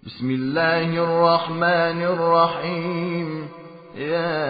بسم الله الرحمن الرحيم. يا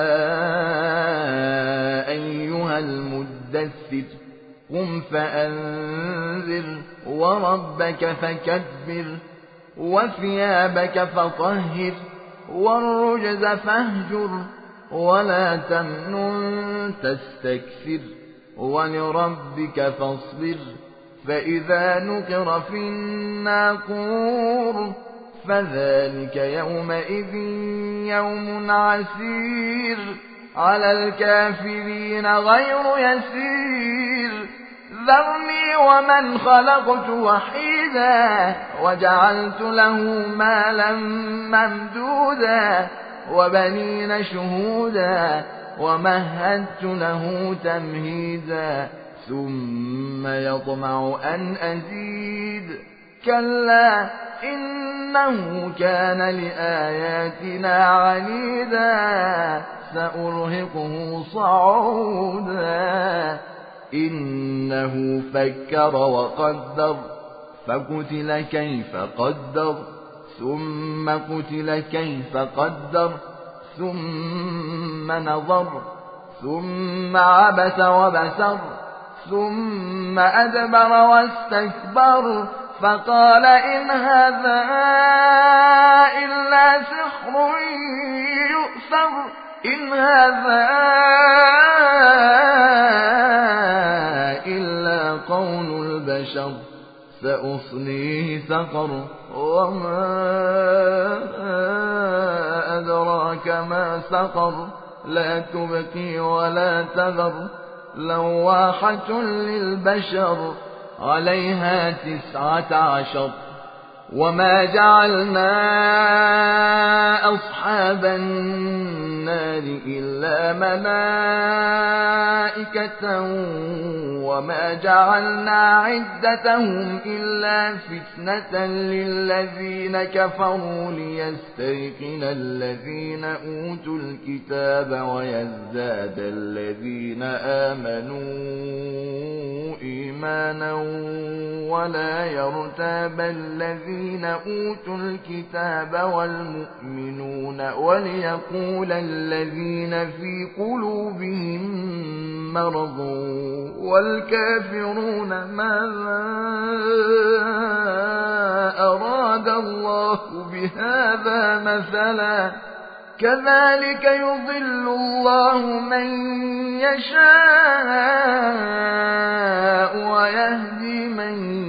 أيها المدثر قم فأنذر وربك فكبر وثيابك فطهر والرجز فاهجر ولا تمنن تستكثر ولربك فاصبر. فإذا نقر في الناقور فذلك يومئذ يوم عسير على الكافرين غير يسير. ذرني ومن خلقت وحيدا وجعلت له مالا ممدودا وبنين شهودا ومهدت له تمهيدا ثم يطمع أن أزيد. كلا إنه كان لآياتنا عنيدا سأرهقه صعودا. إنه فكر وقدر فقتل كيف قدر ثم قتل كيف قدر ثم نظر ثم عبس وبسر ثم أدبر واستكبر فقال إن هذا إلا سحر يؤثر إن هذا إلا قول البشر سأصليه سقر وما أدراك ما سقر لا تبقي ولا تذر لواحة للبشر عليها 19. وما جعلنا أصحاب النار إلا ملائكة وما جعلنا عدتهم إلا فتنة للذين كفروا ليستيقن الذين أوتوا الكتاب ويزداد الذين آمنوا إيمانا ولا يرتاب الذين أوتوا الكتاب والمؤمنون وليقول الذين في قلوبهم مرض والكافرون ماذا أراد الله بهذا مثلا كذلك يضل الله من يشاء ويهدي من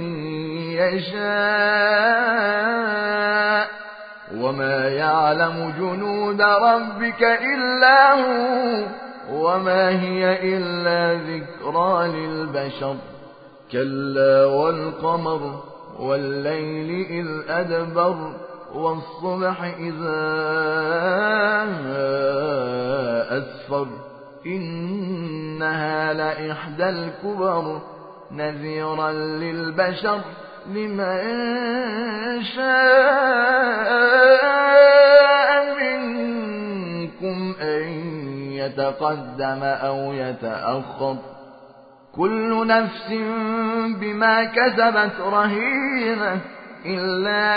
يشاء وما يعلم جنود ربك إلا هو وما هي إلا ذكرى للبشر. كلا والقمر والليل إذ أدبر والصبح إذا أسفر إنها لإحدى الكبر نذيرا للبشر لمن شاء منكم أن يتقدم أو يتأخر كل نفس بما كسبت رهينة إلا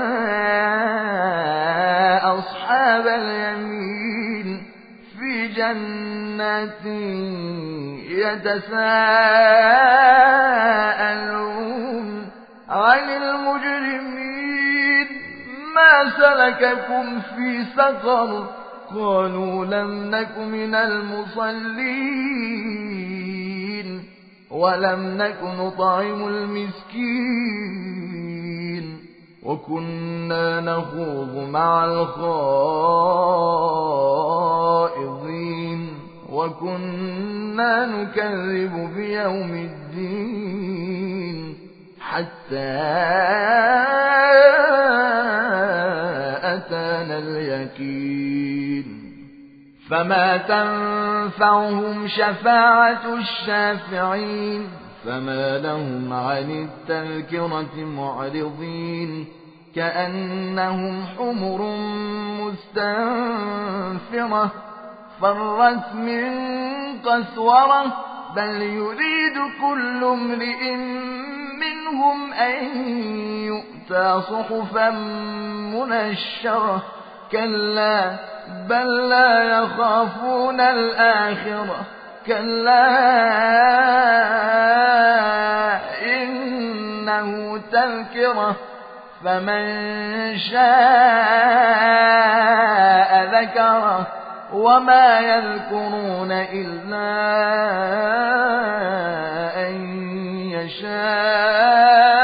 أصحاب اليمين في جنات يتساءلون عن المجرمين ما سلككم في سقر قالوا لم نك من المصلين ولم نك نطعم المسكين وكنا نخوض مع الخائضين وكنا نكذب بيوم الدين حتى أتانا اليقين فما تنفعهم شفاعة الشافعين فما لهم عن التذكرة معرضين كأنهم حمر مستنفرة فرت من قسورة بل يريد كل امرئ منهم أن يؤتى صحفا منشرة كلا بل لا يخافون الآخرة كلا إنه تذكرة فمن شاء ذكره وما يذكرون إلا أن يشاء